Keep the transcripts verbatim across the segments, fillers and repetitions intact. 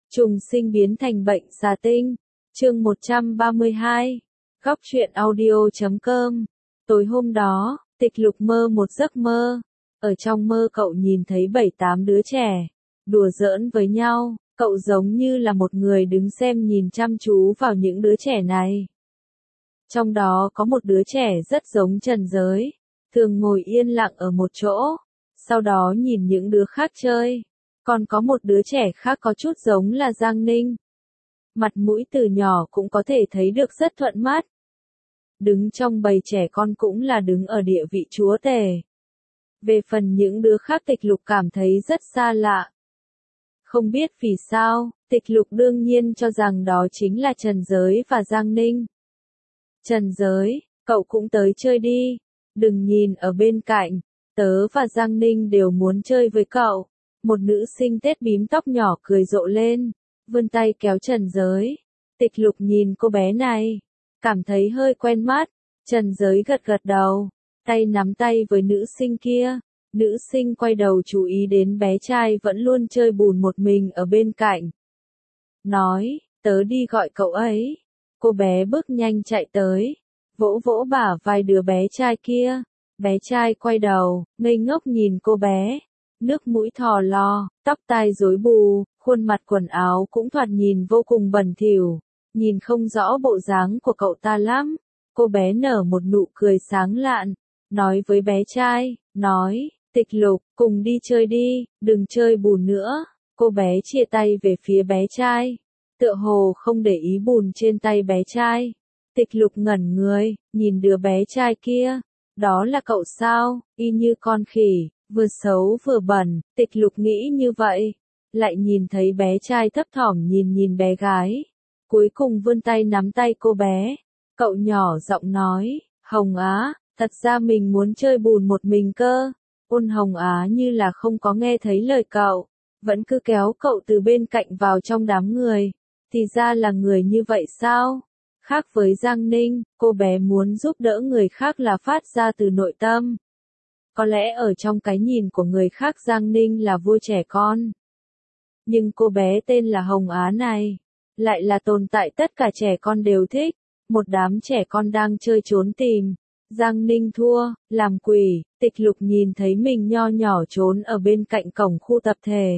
Trùng sinh biến thành bệnh xà tinh. Chương một trăm ba mươi hai. Góc truyện audio chấm com. Tối hôm đó, Tịch Lục mơ một giấc mơ. Ở trong mơ cậu nhìn thấy bảy tám đứa trẻ đùa giỡn với nhau, cậu giống như là một người đứng xem nhìn chăm chú vào những đứa trẻ này. Trong đó có một đứa trẻ rất giống Trần Giới, thường ngồi yên lặng ở một chỗ, sau đó nhìn những đứa khác chơi. Còn có một đứa trẻ khác có chút giống là Giang Ninh. Mặt mũi từ nhỏ cũng có thể thấy được rất thuận mắt. Đứng trong bầy trẻ con cũng là đứng ở địa vị chúa tể. Về phần những đứa khác Tịch Lục cảm thấy rất xa lạ. Không biết vì sao, Tịch Lục đương nhiên cho rằng đó chính là Trần Giới và Giang Ninh. Trần Giới, cậu cũng tới chơi đi. Đừng nhìn ở bên cạnh, tớ và Giang Ninh đều muốn chơi với cậu. Một nữ sinh tết bím tóc nhỏ cười rộ lên, vươn tay kéo Trần Giới. Tịch Lục nhìn cô bé này, cảm thấy hơi quen mắt. Trần Giới gật gật đầu, tay nắm tay với nữ sinh kia. Nữ sinh quay đầu chú ý đến bé trai vẫn luôn chơi bùn một mình ở bên cạnh. Nói, tớ đi gọi cậu ấy. Cô bé bước nhanh chạy tới, vỗ vỗ bả vai đứa bé trai kia. Bé trai quay đầu, ngây ngốc nhìn cô bé. Nước mũi thò lò, tóc tai rối bù, khuôn mặt quần áo cũng thoạt nhìn vô cùng bẩn thỉu, nhìn không rõ bộ dáng của cậu ta lắm. Cô bé nở một nụ cười sáng lạn, nói với bé trai, nói, Tịch Lục, cùng đi chơi đi, đừng chơi bùn nữa. Cô bé chia tay về phía bé trai, tựa hồ không để ý bùn trên tay bé trai. Tịch Lục ngẩn người, nhìn đứa bé trai kia, đó là cậu sao, y như con khỉ. Vừa xấu vừa bẩn, Tịch Lục nghĩ như vậy. Lại nhìn thấy bé trai thấp thỏm nhìn nhìn bé gái. Cuối cùng vươn tay nắm tay cô bé. Cậu nhỏ giọng nói, Hồng Á, thật ra mình muốn chơi bùn một mình cơ. Ôn Hồng Á như là không có nghe thấy lời cậu. Vẫn cứ kéo cậu từ bên cạnh vào trong đám người. Thì ra là người như vậy sao? Khác với Giang Ninh, cô bé muốn giúp đỡ người khác là phát ra từ nội tâm. Có lẽ ở trong cái nhìn của người khác Giang Ninh là vua trẻ con. Nhưng cô bé tên là Hồng Á này, lại là tồn tại tất cả trẻ con đều thích. Một đám trẻ con đang chơi trốn tìm. Giang Ninh thua, làm quỷ. Tịch Lục nhìn thấy mình nho nhỏ trốn ở bên cạnh cổng khu tập thể.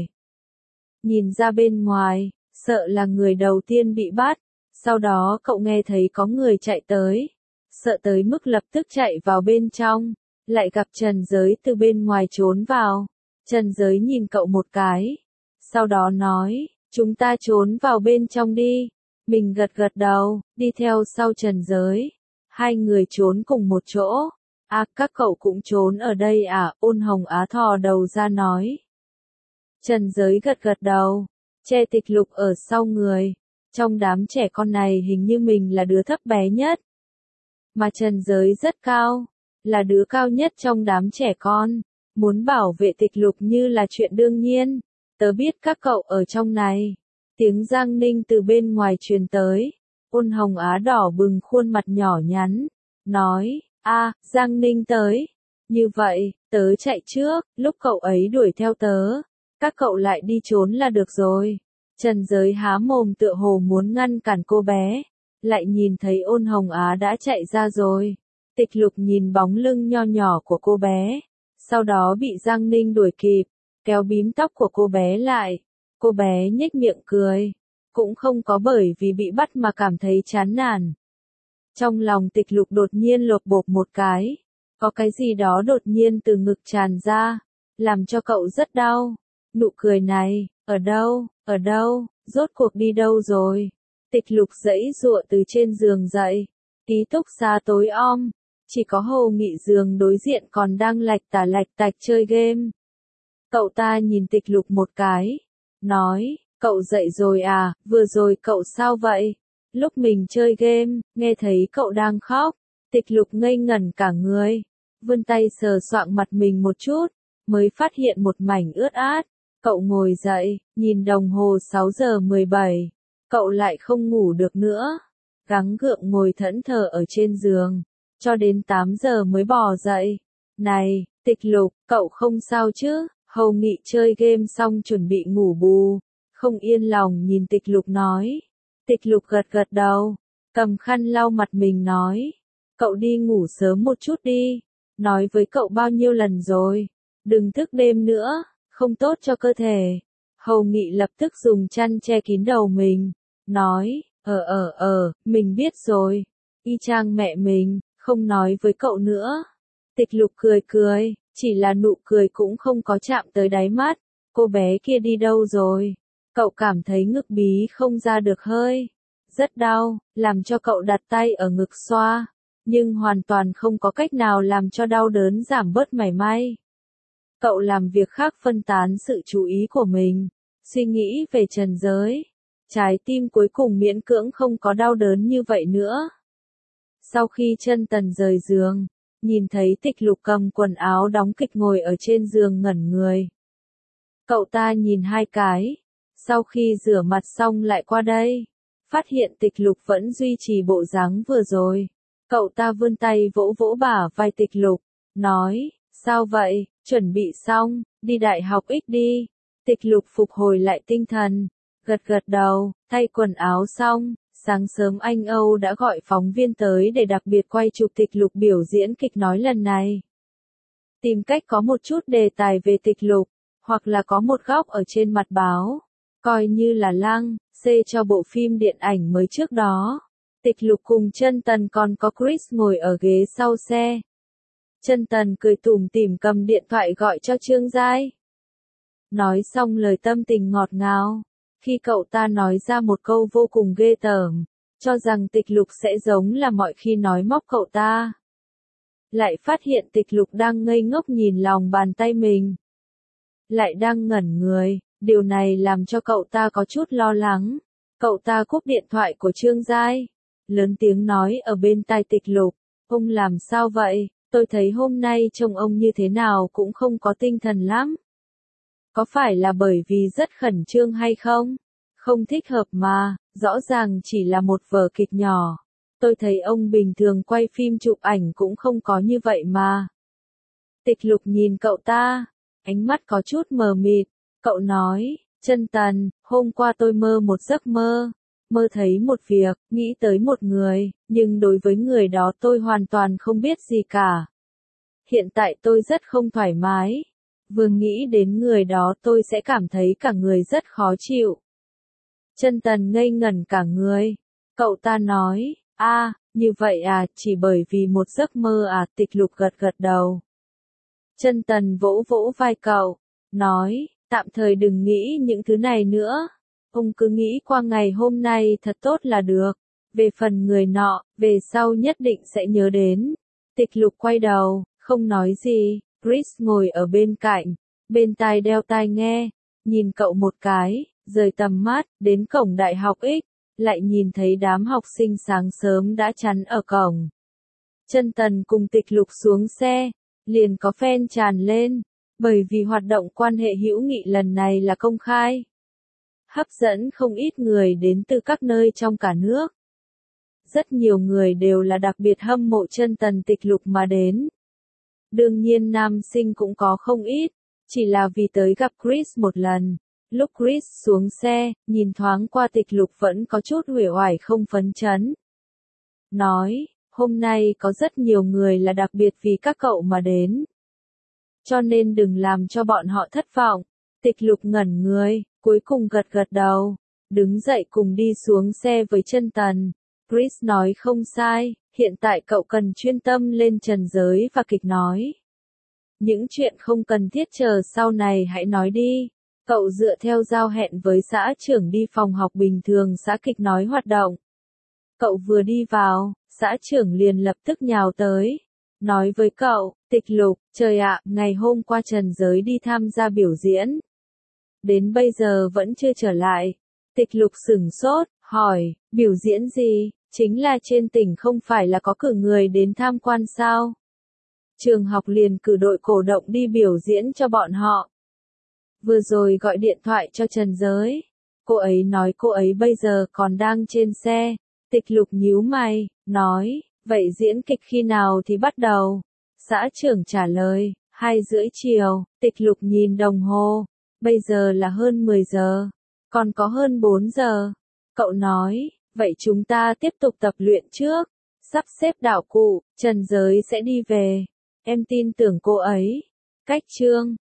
Nhìn ra bên ngoài, sợ là người đầu tiên bị bắt. Sau đó cậu nghe thấy có người chạy tới. Sợ tới mức lập tức chạy vào bên trong. Lại gặp Trần Giới từ bên ngoài trốn vào. Trần Giới nhìn cậu một cái. Sau đó nói, chúng ta trốn vào bên trong đi. Mình gật gật đầu, đi theo sau Trần Giới. Hai người trốn cùng một chỗ. À, các cậu cũng trốn ở đây à? Ôn Hồng Á thò đầu ra nói. Trần Giới gật gật đầu, che Tịch Lục ở sau người. Trong đám trẻ con này hình như mình là đứa thấp bé nhất. Mà Trần Giới rất cao. Là đứa cao nhất trong đám trẻ con, muốn bảo vệ Tịch Lục như là chuyện đương nhiên. Tớ biết các cậu ở trong này. Tiếng Giang Ninh từ bên ngoài truyền tới. Ôn Hồng Á đỏ bừng khuôn mặt nhỏ nhắn, nói, a, Giang Ninh tới. Như vậy, tớ chạy trước, lúc cậu ấy đuổi theo tớ. Các cậu lại đi trốn là được rồi. Trần Giới há mồm tựa hồ muốn ngăn cản cô bé. Lại nhìn thấy Ôn Hồng Á đã chạy ra rồi. Tịch Lục nhìn bóng lưng nho nhỏ của cô bé, sau đó bị Giang Ninh đuổi kịp, kéo bím tóc của cô bé lại. Cô bé nhếch miệng cười, cũng không có bởi vì bị bắt mà cảm thấy chán nản. Trong lòng Tịch Lục đột nhiên lột bột một cái, có cái gì đó đột nhiên từ ngực tràn ra, làm cho cậu rất đau. Nụ cười này, ở đâu, ở đâu, rốt cuộc đi đâu rồi? Tịch Lục giãy giụa từ trên giường dậy, ký túc xá tối om. Chỉ có Hồ Nghị giường đối diện còn đang lạch tả lạch tạch chơi game. Cậu ta nhìn Tịch Lục một cái, nói, cậu dậy rồi à, vừa rồi cậu sao vậy? Lúc mình chơi game, nghe thấy cậu đang khóc. Tịch Lục ngây ngẩn cả người, vươn tay sờ soạng mặt mình một chút, mới phát hiện một mảnh ướt át. Cậu ngồi dậy, nhìn đồng hồ sáu giờ mười bảy, cậu lại không ngủ được nữa. Gắng gượng ngồi thẫn thờ ở trên giường. Cho đến tám giờ mới bò dậy. Này, Tịch Lục, cậu không sao chứ? Hầu Nghị chơi game xong chuẩn bị ngủ bù. không yên lòng nhìn Tịch Lục nói. Tịch Lục gật gật đầu, cầm khăn lau mặt mình nói. Cậu đi ngủ sớm một chút đi, nói với cậu bao nhiêu lần rồi, đừng thức đêm nữa, không tốt cho cơ thể. Hầu Nghị lập tức dùng chăn che kín đầu mình, nói, ờ ờ ờ, mình biết rồi, y chang mẹ mình, không nói với cậu nữa. Tịch Lục cười cười, chỉ là nụ cười cũng không có chạm tới đáy mắt. Cô bé kia đi đâu rồi? Cậu cảm thấy ngực bí không ra được hơi, rất đau, làm cho cậu đặt tay ở ngực xoa, nhưng hoàn toàn không có cách nào làm cho đau đớn giảm bớt mảy may. Cậu làm việc khác phân tán sự chú ý của mình, suy nghĩ về trần giới. Trái tim cuối cùng miễn cưỡng không có đau đớn như vậy nữa. Sau khi Chân Tần rời giường, nhìn thấy Tịch Lục cầm quần áo đóng kịch ngồi ở trên giường ngẩn người. Cậu ta nhìn hai cái, sau khi rửa mặt xong lại qua đây, phát hiện Tịch Lục vẫn duy trì bộ dáng vừa rồi. Cậu ta vươn tay vỗ vỗ bả vai Tịch Lục, nói, sao vậy, chuẩn bị xong, đi đại học X đi. Tịch Lục phục hồi lại tinh thần, gật gật đầu, thay quần áo xong, sáng sớm anh Âu đã gọi phóng viên tới để đặc biệt quay chụp Tịch Lục biểu diễn kịch nói lần này. Tìm cách có một chút đề tài về Tịch Lục, hoặc là có một góc ở trên mặt báo, coi như là lăng, xê cho bộ phim điện ảnh mới trước đó. Tịch Lục cùng Chân Tần còn có Chris ngồi ở ghế sau xe. Chân Tần cười tủm tỉm cầm điện thoại gọi cho Trương Giai. Nói xong lời tâm tình ngọt ngào, khi cậu ta nói ra một câu vô cùng ghê tởm, cho rằng Tịch Lục sẽ giống là mọi khi nói móc cậu ta. Lại phát hiện Tịch Lục đang ngây ngốc nhìn lòng bàn tay mình. Lại đang ngẩn người, điều này làm cho cậu ta có chút lo lắng. Cậu ta cúp điện thoại của Trương Giai, lớn tiếng nói ở bên tai Tịch Lục, ông làm sao vậy, tôi thấy hôm nay trông ông như thế nào cũng không có tinh thần lắm. Có phải là bởi vì rất khẩn trương hay không? Không thích hợp mà, rõ ràng chỉ là một vở kịch nhỏ. Tôi thấy ông bình thường quay phim chụp ảnh cũng không có như vậy mà. Tịch Lục nhìn cậu ta, ánh mắt có chút mờ mịt, cậu nói, Chân Tần, hôm qua tôi mơ một giấc mơ, mơ thấy một việc, nghĩ tới một người, nhưng đối với người đó tôi hoàn toàn không biết gì cả. Hiện tại tôi rất không thoải mái, vừa nghĩ đến người đó tôi sẽ cảm thấy cả người rất khó chịu. Chân Tần ngây ngẩn cả người, cậu ta nói, a, như vậy à, chỉ bởi vì một giấc mơ à, Tịch Lục gật gật đầu. Chân Tần vỗ vỗ vai cậu, nói, tạm thời đừng nghĩ những thứ này nữa. Ông cứ nghĩ qua ngày hôm nay thật tốt là được. Về phần người nọ, về sau nhất định sẽ nhớ đến. Tịch Lục quay đầu, không nói gì. Chris ngồi ở bên cạnh, bên tai đeo tai nghe, nhìn cậu một cái, rời tầm mắt, đến cổng đại học X, lại nhìn thấy đám học sinh sáng sớm đã chắn ở cổng. Chân Tần cùng Tịch Lục xuống xe, liền có fan tràn lên, bởi vì hoạt động quan hệ hữu nghị lần này là công khai. Hấp dẫn không ít người đến từ các nơi trong cả nước. Rất nhiều người đều là đặc biệt hâm mộ Chân Tần Tịch Lục mà đến. Đương nhiên nam sinh cũng có không ít, chỉ là vì tới gặp Chris một lần. Lúc Chris xuống xe, nhìn thoáng qua Tịch Lục vẫn có chút uể oải không phấn chấn. Nói, hôm nay có rất nhiều người là đặc biệt vì các cậu mà đến. Cho nên đừng làm cho bọn họ thất vọng. Tịch Lục ngẩn người, cuối cùng gật gật đầu, đứng dậy cùng đi xuống xe với Chân Tần. Chris nói không sai, hiện tại cậu cần chuyên tâm lên trần giới và kịch nói. Những chuyện không cần thiết chờ sau này hãy nói đi. Cậu dựa theo giao hẹn với xã trưởng đi phòng học bình thường xã kịch nói hoạt động. Cậu vừa đi vào, xã trưởng liền lập tức nhào tới. Nói với cậu, Tịch Lục, trời ạ, ngày hôm qua trần giới đi tham gia biểu diễn. Đến bây giờ vẫn chưa trở lại. Tịch Lục sửng sốt, hỏi, biểu diễn gì, chính là trên tỉnh không phải là có cử người đến tham quan sao? Trường học liền cử đội cổ động đi biểu diễn cho bọn họ. Vừa rồi gọi điện thoại cho Trần Giới. Cô ấy nói cô ấy bây giờ còn đang trên xe. Tịch Lục nhíu mày, nói, vậy diễn kịch khi nào thì bắt đầu? Xã trưởng trả lời, hai rưỡi chiều. Tịch Lục nhìn đồng hồ. Bây giờ là hơn mười giờ. Còn có hơn bốn giờ. Cậu nói, vậy chúng ta tiếp tục tập luyện trước. Sắp xếp đạo cụ, Trần Giới sẽ đi về. Em tin tưởng cô ấy. Cách chương